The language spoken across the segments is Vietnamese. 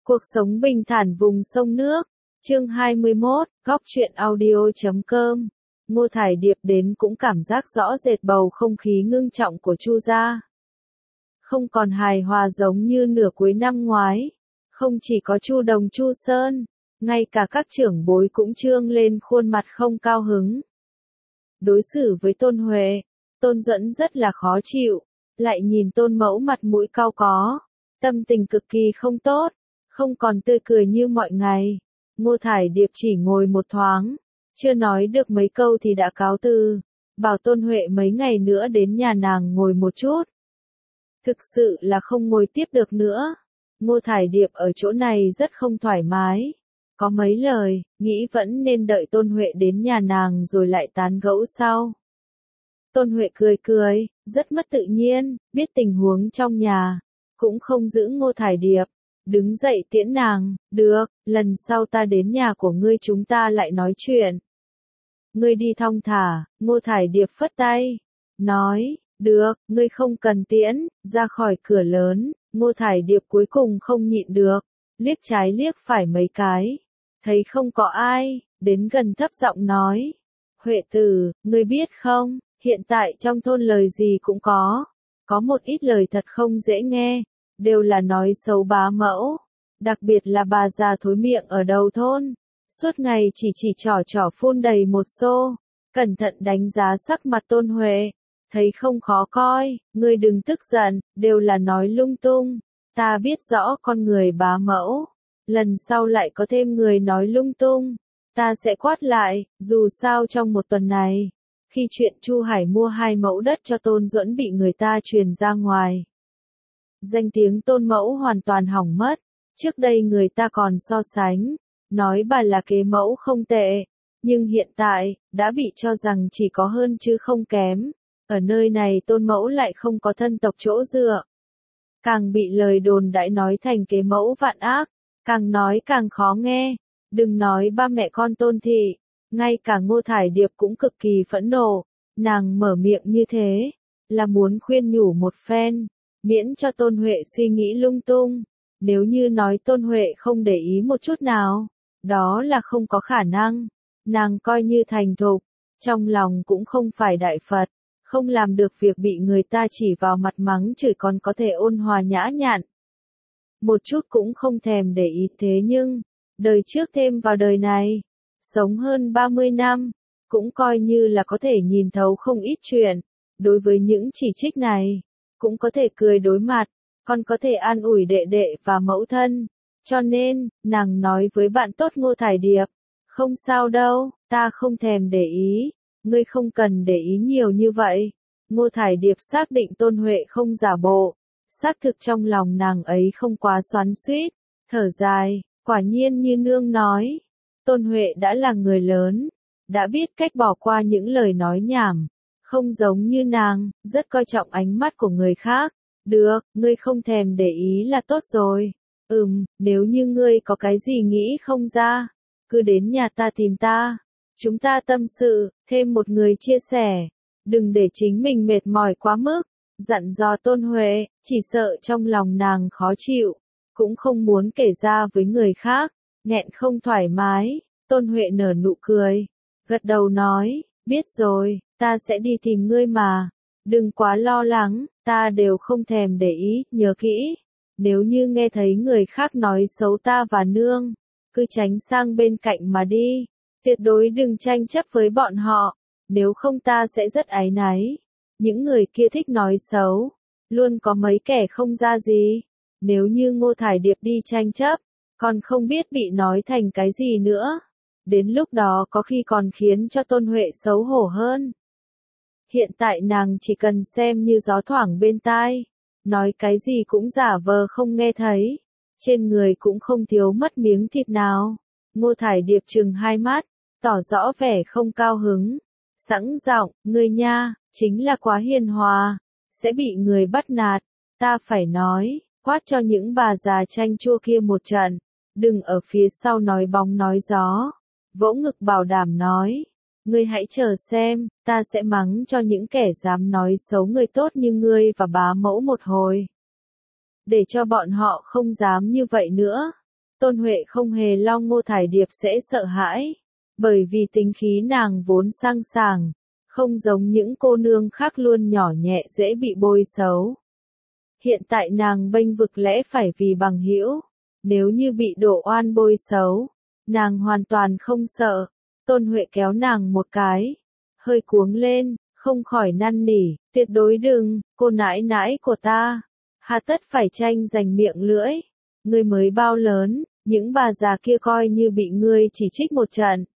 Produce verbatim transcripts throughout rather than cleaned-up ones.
Cuộc sống bình thản vùng sông nước. Chương hai mươi mốt, góc truyện audio chấm com. Ngô Thải Điệp đến cũng cảm giác rõ rệt bầu không khí ngưng trọng của Chu gia. Không còn hài hòa giống như nửa cuối năm ngoái. Không chỉ có Chu Đồng Chu Sơn, ngay cả các trưởng bối cũng trương lên khuôn mặt không cao hứng. Đối xử với Tôn Huệ, Tôn Duẫn rất là khó chịu, lại nhìn Tôn Mẫu mặt mũi cau có, tâm tình cực kỳ không tốt, không còn tươi cười như mọi ngày. Ngô Thải Điệp chỉ ngồi một thoáng, chưa nói được mấy câu thì đã cáo từ, bảo Tôn Huệ mấy ngày nữa đến nhà nàng ngồi một chút. Thực sự là không ngồi tiếp được nữa. Ngô Thải Điệp ở chỗ này rất không thoải mái. Có mấy lời, nghĩ vẫn nên đợi Tôn Huệ đến nhà nàng rồi lại tán gẫu sau. Tôn Huệ cười cười, rất mất tự nhiên, biết tình huống trong nhà, cũng không giữ Ngô Thải Điệp. Đứng dậy tiễn nàng, được, lần sau ta đến nhà của ngươi chúng ta lại nói chuyện. Ngươi đi thong thả, Ngô Thải Điệp phất tay, nói, được, ngươi không cần tiễn, ra khỏi cửa lớn. Ngô Thải Điệp cuối cùng không nhịn được, liếc trái liếc phải mấy cái, thấy không có ai, đến gần thấp giọng nói, Huệ tử, ngươi biết không, hiện tại trong thôn lời gì cũng có, có một ít lời thật không dễ nghe, đều là nói xấu bá mẫu, đặc biệt là bà già thối miệng ở đầu thôn, suốt ngày chỉ chỉ trỏ trỏ phun đầy một xô, cẩn thận đánh giá sắc mặt Tôn Huệ. Thấy không khó coi, ngươi đừng tức giận, đều là nói lung tung, ta biết rõ con người bá mẫu, lần sau lại có thêm người nói lung tung, ta sẽ quát lại, dù sao trong một tuần này, khi chuyện Chu Hải mua hai mẫu đất cho Tôn Duẫn bị người ta truyền ra ngoài. Danh tiếng Tôn mẫu hoàn toàn hỏng mất, trước đây người ta còn so sánh, nói bà là kế mẫu không tệ, nhưng hiện tại, đã bị cho rằng chỉ có hơn chứ không kém. Ở nơi này Tôn mẫu lại không có thân tộc chỗ dựa. Càng bị lời đồn đãi nói thành kế mẫu vạn ác, càng nói càng khó nghe. Đừng nói ba mẹ con Tôn thị, ngay cả Ngô Thải Điệp cũng cực kỳ phẫn nộ. Nàng mở miệng như thế, là muốn khuyên nhủ một phen, miễn cho Tôn Huệ suy nghĩ lung tung. Nếu như nói Tôn Huệ không để ý một chút nào, đó là không có khả năng. Nàng coi như thành thục, trong lòng cũng không phải đại Phật. Không làm được việc bị người ta chỉ vào mặt mắng chửi còn có thể ôn hòa nhã nhặn. Một chút cũng không thèm để ý thế nhưng, đời trước thêm vào đời này, sống hơn ba mươi năm, cũng coi như là có thể nhìn thấu không ít chuyện. Đối với những chỉ trích này, cũng có thể cười đối mặt, còn có thể an ủi đệ đệ và mẫu thân. Cho nên, nàng nói với bạn tốt Ngô Thải Điệp, không sao đâu, ta không thèm để ý. Ngươi không cần để ý nhiều như vậy. Ngô Thải Điệp xác định Tôn Huệ không giả bộ. Xác thực trong lòng nàng ấy không quá xoắn xuýt. Thở dài, quả nhiên như nương nói. Tôn Huệ đã là người lớn. Đã biết cách bỏ qua những lời nói nhảm. Không giống như nàng, rất coi trọng ánh mắt của người khác. Được, ngươi không thèm để ý là tốt rồi. Ừm, nếu như ngươi có cái gì nghĩ không ra, cứ đến nhà ta tìm ta. Chúng ta tâm sự, thêm một người chia sẻ, đừng để chính mình mệt mỏi quá mức, dặn dò Tôn Huệ, chỉ sợ trong lòng nàng khó chịu, cũng không muốn kể ra với người khác, nghẹn không thoải mái. Tôn Huệ nở nụ cười, gật đầu nói, biết rồi, ta sẽ đi tìm ngươi mà, đừng quá lo lắng, ta đều không thèm để ý, nhớ kỹ, nếu như nghe thấy người khác nói xấu ta và nương, cứ tránh sang bên cạnh mà đi. Tuyệt đối đừng tranh chấp với bọn họ, nếu không ta sẽ rất áy náy. Những người kia thích nói xấu, luôn có mấy kẻ không ra gì. Nếu như Ngô Thải Điệp đi tranh chấp, còn không biết bị nói thành cái gì nữa. Đến lúc đó có khi còn khiến cho Tôn Huệ xấu hổ hơn. Hiện tại nàng chỉ cần xem như gió thoảng bên tai, nói cái gì cũng giả vờ không nghe thấy. Trên người cũng không thiếu mất miếng thịt nào. Ngô Thải Điệp trừng hai mắt, tỏ rõ vẻ không cao hứng, sẵn giọng, ngươi nha, chính là quá hiền hòa, sẽ bị người bắt nạt, ta phải nói, quát cho những bà già chanh chua kia một trận, đừng ở phía sau nói bóng nói gió, vỗ ngực bảo đảm nói, ngươi hãy chờ xem, ta sẽ mắng cho những kẻ dám nói xấu người tốt như ngươi và bá mẫu một hồi, để cho bọn họ không dám như vậy nữa. Tôn Huệ không hề lo Ngô Thải Điệp sẽ sợ hãi, bởi vì tính khí nàng vốn sang sàng, không giống những cô nương khác luôn nhỏ nhẹ dễ bị bôi xấu. Hiện tại nàng bênh vực lẽ phải vì bằng hữu, nếu như bị Đỗ Oan bôi xấu, nàng hoàn toàn không sợ. Tôn Huệ kéo nàng một cái, hơi cuống lên, không khỏi năn nỉ, tuyệt đối đừng, cô nãi nãi của ta, hà tất phải tranh giành miệng lưỡi, ngươi mới bao lớn, những bà già kia coi như bị ngươi chỉ trích một trận,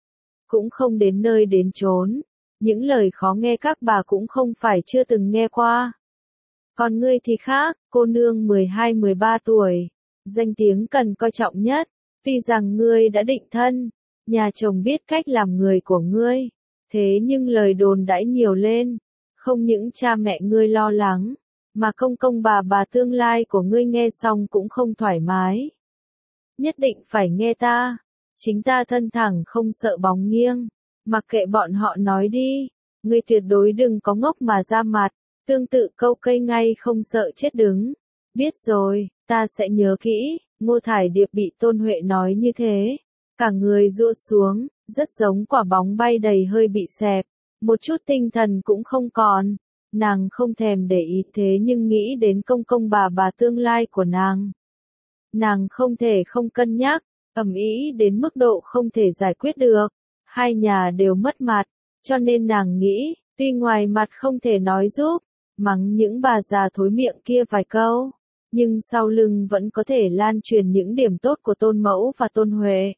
cũng không đến nơi đến chốn, những lời khó nghe các bà cũng không phải chưa từng nghe qua. Còn ngươi thì khác, cô nương mười hai mười ba tuổi, danh tiếng cần coi trọng nhất, tuy rằng ngươi đã định thân, nhà chồng biết cách làm người của ngươi, thế nhưng lời đồn đãi nhiều lên, không những cha mẹ ngươi lo lắng, mà công công bà bà tương lai của ngươi nghe xong cũng không thoải mái. Nhất định phải nghe ta, chính ta thân thẳng không sợ bóng nghiêng, mặc kệ bọn họ nói đi, ngươi tuyệt đối đừng có ngốc mà ra mặt, tương tự câu cây ngay không sợ chết đứng. Biết rồi, ta sẽ nhớ kỹ. Ngô Thải Điệp bị Tôn Huệ nói như thế, cả người giụa xuống, rất giống quả bóng bay đầy hơi bị xẹp, một chút tinh thần cũng không còn. Nàng không thèm để ý thế nhưng nghĩ đến công công bà bà tương lai của nàng. Nàng không thể không cân nhắc, ầm ĩ đến mức độ không thể giải quyết được, hai nhà đều mất mặt, cho nên nàng nghĩ, tuy ngoài mặt không thể nói giúp, mắng những bà già thối miệng kia vài câu, nhưng sau lưng vẫn có thể lan truyền những điểm tốt của Tôn Mẫu và Tôn Huệ.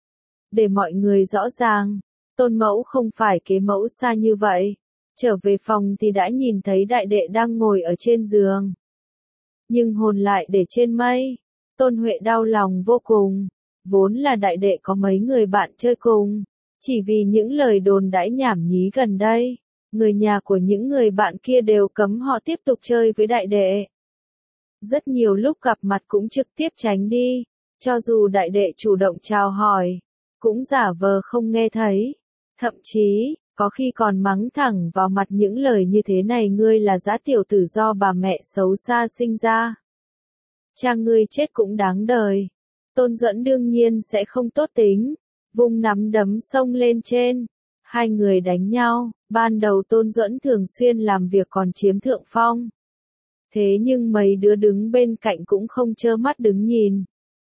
Để mọi người rõ ràng, Tôn Mẫu không phải kế mẫu xa như vậy. Trở về phòng thì đã nhìn thấy đại đệ đang ngồi ở trên giường. Nhưng hồn lại để trên mây. Tôn Huệ đau lòng vô cùng. Vốn là đại đệ có mấy người bạn chơi cùng. Chỉ vì những lời đồn đãi nhảm nhí gần đây, người nhà của những người bạn kia đều cấm họ tiếp tục chơi với đại đệ. Rất nhiều lúc gặp mặt cũng trực tiếp tránh đi. Cho dù đại đệ chủ động chào hỏi, cũng giả vờ không nghe thấy. Thậm chí, có khi còn mắng thẳng vào mặt những lời như thế này, ngươi là dã tiểu tử do bà mẹ xấu xa sinh ra. Cha ngươi chết cũng đáng đời. Tôn Duẫn đương nhiên sẽ không tốt tính, vung nắm đấm xông lên trên. Hai người đánh nhau, ban đầu Tôn Duẫn thường xuyên làm việc còn chiếm thượng phong. Thế nhưng mấy đứa đứng bên cạnh cũng không trơ mắt đứng nhìn.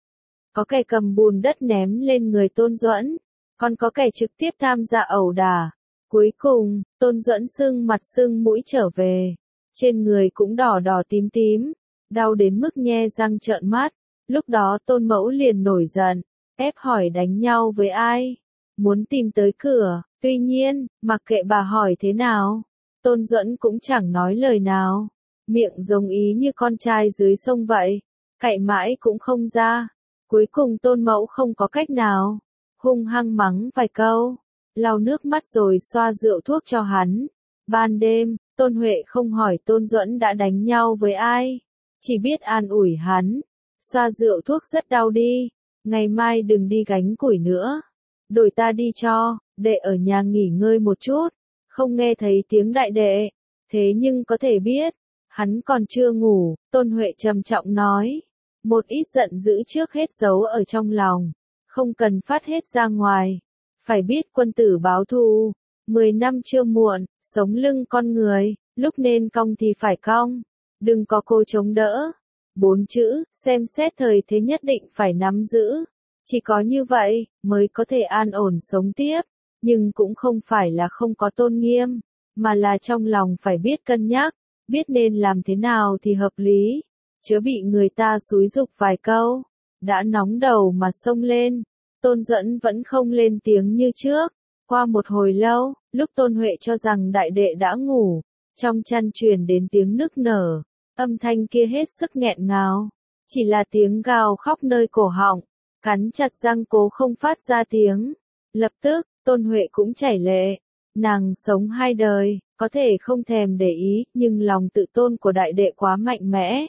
Có kẻ cầm bùn đất ném lên người Tôn Duẫn, còn có kẻ trực tiếp tham gia ẩu đả. Cuối cùng, Tôn Duẫn sưng mặt sưng mũi trở về, trên người cũng đỏ đỏ tím tím, đau đến mức nhe răng trợn mắt. Lúc đó Tôn Mẫu liền nổi giận, ép hỏi đánh nhau với ai, muốn tìm tới cửa. Tuy nhiên, mặc kệ bà hỏi thế nào, Tôn Duẫn cũng chẳng nói lời nào, miệng giống ý như con trai dưới sông vậy, cạy mãi cũng không ra. Cuối cùng Tôn Mẫu không có cách nào, hung hăng mắng vài câu, lau nước mắt rồi xoa rượu thuốc cho hắn. Ban đêm, Tôn Huệ không hỏi Tôn Duẫn đã đánh nhau với ai, chỉ biết an ủi hắn, xoa rượu thuốc rất đau đi, ngày mai đừng đi gánh củi nữa, đổi ta đi cho, đệ ở nhà nghỉ ngơi một chút. Không nghe thấy tiếng đại đệ, thế nhưng có thể biết, hắn còn chưa ngủ. Tôn Huệ trầm trọng nói, một ít giận dữ trước hết giấu ở trong lòng, không cần phát hết ra ngoài. Phải biết quân tử báo thù, mười năm chưa muộn, sống lưng con người, lúc nên cong thì phải cong, đừng có cô chống đỡ. Bốn chữ, xem xét thời thế nhất định phải nắm giữ. Chỉ có như vậy, mới có thể an ổn sống tiếp, nhưng cũng không phải là không có tôn nghiêm, mà là trong lòng phải biết cân nhắc, biết nên làm thế nào thì hợp lý, chớ bị người ta xúi giục vài câu, đã nóng đầu mà xông lên. Tôn Duẫn vẫn không lên tiếng như trước. Qua một hồi lâu, lúc Tôn Huệ cho rằng đại đệ đã ngủ, trong chăn truyền đến tiếng nức nở, âm thanh kia hết sức nghẹn ngào, chỉ là tiếng gào khóc nơi cổ họng, cắn chặt răng cố không phát ra tiếng. Lập tức, Tôn Huệ cũng chảy lệ, nàng sống hai đời, có thể không thèm để ý, nhưng lòng tự tôn của đại đệ quá mạnh mẽ.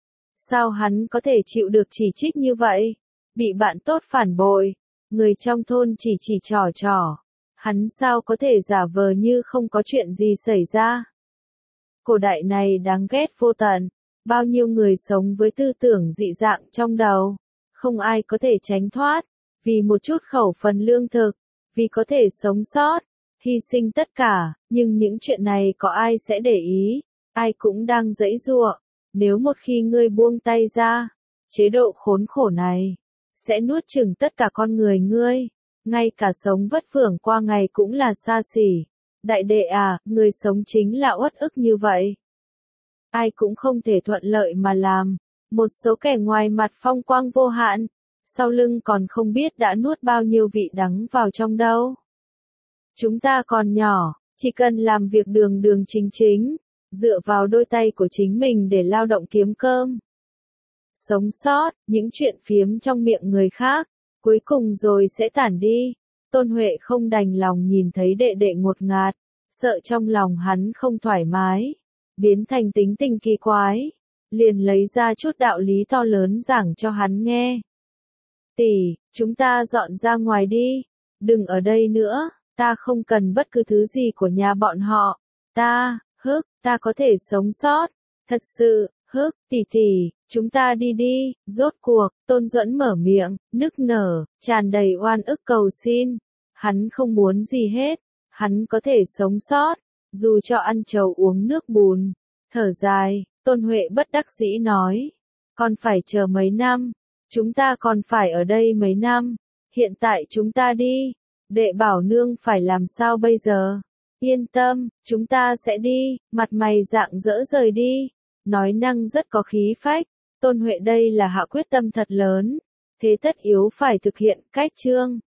Sao hắn có thể chịu được chỉ trích như vậy? Bị bạn tốt phản bội, người trong thôn chỉ chỉ trò trò, hắn sao có thể giả vờ như không có chuyện gì xảy ra? Cổ đại này đáng ghét vô tận, bao nhiêu người sống với tư tưởng dị dạng trong đầu, Không ai có thể tránh thoát, vì một chút khẩu phần lương thực, vì có thể sống sót, hy sinh tất cả, nhưng những chuyện này có ai sẽ để ý, ai cũng đang giãy giụa. Nếu một khi ngươi buông tay ra, chế độ khốn khổ này sẽ nuốt chửng tất cả con người ngươi, ngay cả sống vất vưởng qua ngày cũng là xa xỉ. Đại đệ à, người sống chính là uất ức như vậy. Ai cũng không thể thuận lợi mà làm, một số kẻ ngoài mặt phong quang vô hạn, sau lưng còn không biết đã nuốt bao nhiêu vị đắng vào trong đâu. Chúng ta còn nhỏ, chỉ cần làm việc đường đường chính chính, dựa vào đôi tay của chính mình để lao động kiếm cơm. Sống sót, những chuyện phiếm trong miệng người khác, cuối cùng rồi sẽ tản đi. Tôn Huệ không đành lòng nhìn thấy đệ đệ ngột ngạt, sợ trong lòng hắn không thoải mái, biến thành tính tình kỳ quái, liền lấy ra chút đạo lý to lớn giảng cho hắn nghe. Tỷ, chúng ta dọn ra ngoài đi, đừng ở đây nữa, ta không cần bất cứ thứ gì của nhà bọn họ, ta, hức, ta có thể sống sót, thật sự, hức, tỷ tỷ, chúng ta đi đi, rốt cuộc, Tôn Duẫn mở miệng, nức nở, tràn đầy oan ức cầu xin, hắn không muốn gì hết, hắn có thể sống sót, dù cho ăn trầu uống nước bùn, thở dài, Tôn Huệ bất đắc dĩ nói, còn phải chờ mấy năm, chúng ta còn phải ở đây mấy năm, hiện tại chúng ta đi, đệ bảo nương phải làm sao bây giờ? Yên tâm, chúng ta sẽ đi, mặt mày rạng rỡ rời đi, nói năng rất có khí phách, Tôn Huệ đây là hạ quyết tâm thật lớn, thế tất yếu phải thực hiện, cách chương.